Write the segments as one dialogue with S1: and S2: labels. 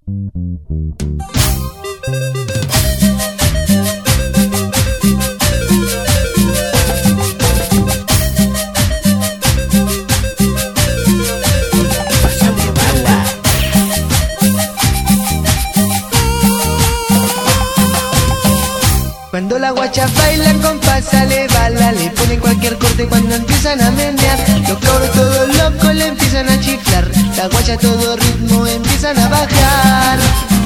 S1: Cuando la guacha baila con sale bala, le ponen cualquier corte cuando empiezan a menear. Los cabros todos locos le empiezan a chiflar, la guacha todo ritmo empiezan a bajar.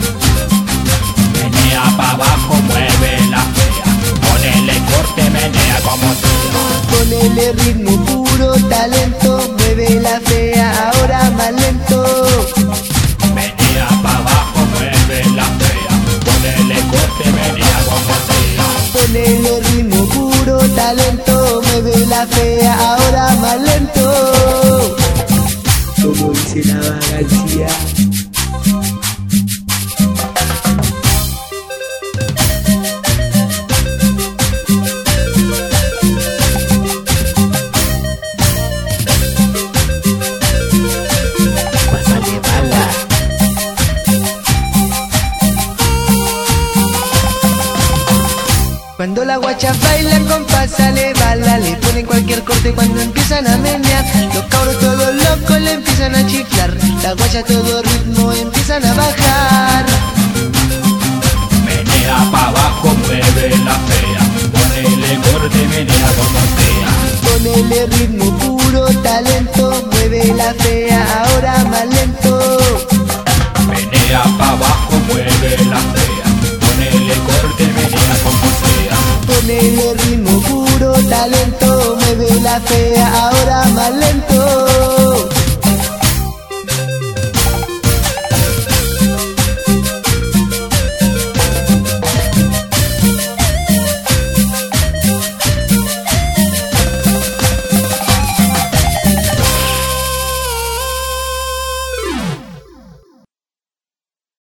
S2: Menea pa' abajo, mueve la fea, ponele corte, menea como sea.
S1: Ponele ritmo, puro talento, mueve la fea, ahora más lento.
S2: Menea pa' abajo, mueve la fea, ponele corte, menea como sea.
S1: Ponele ritmo, puro talento, mueve la fea, ahora más lento. Como dice la vagancia. Cuando la guacha baila con sale bala, le ponen cualquier corte cuando empiezan a menear. Los cabros todos locos le empiezan a chiflar, la guacha todo ritmo empiezan a bajar.
S2: Menea pa' abajo, mueve la fea, ponele corte, menea como sea.
S1: Ponele ritmo, puro talento, mueve la fea, ahora más lento.
S2: Menea pa' abajo, mueve la fea, ponele corte, menea como sea.
S1: Ponele ritmo, puro talento, mueve la fea,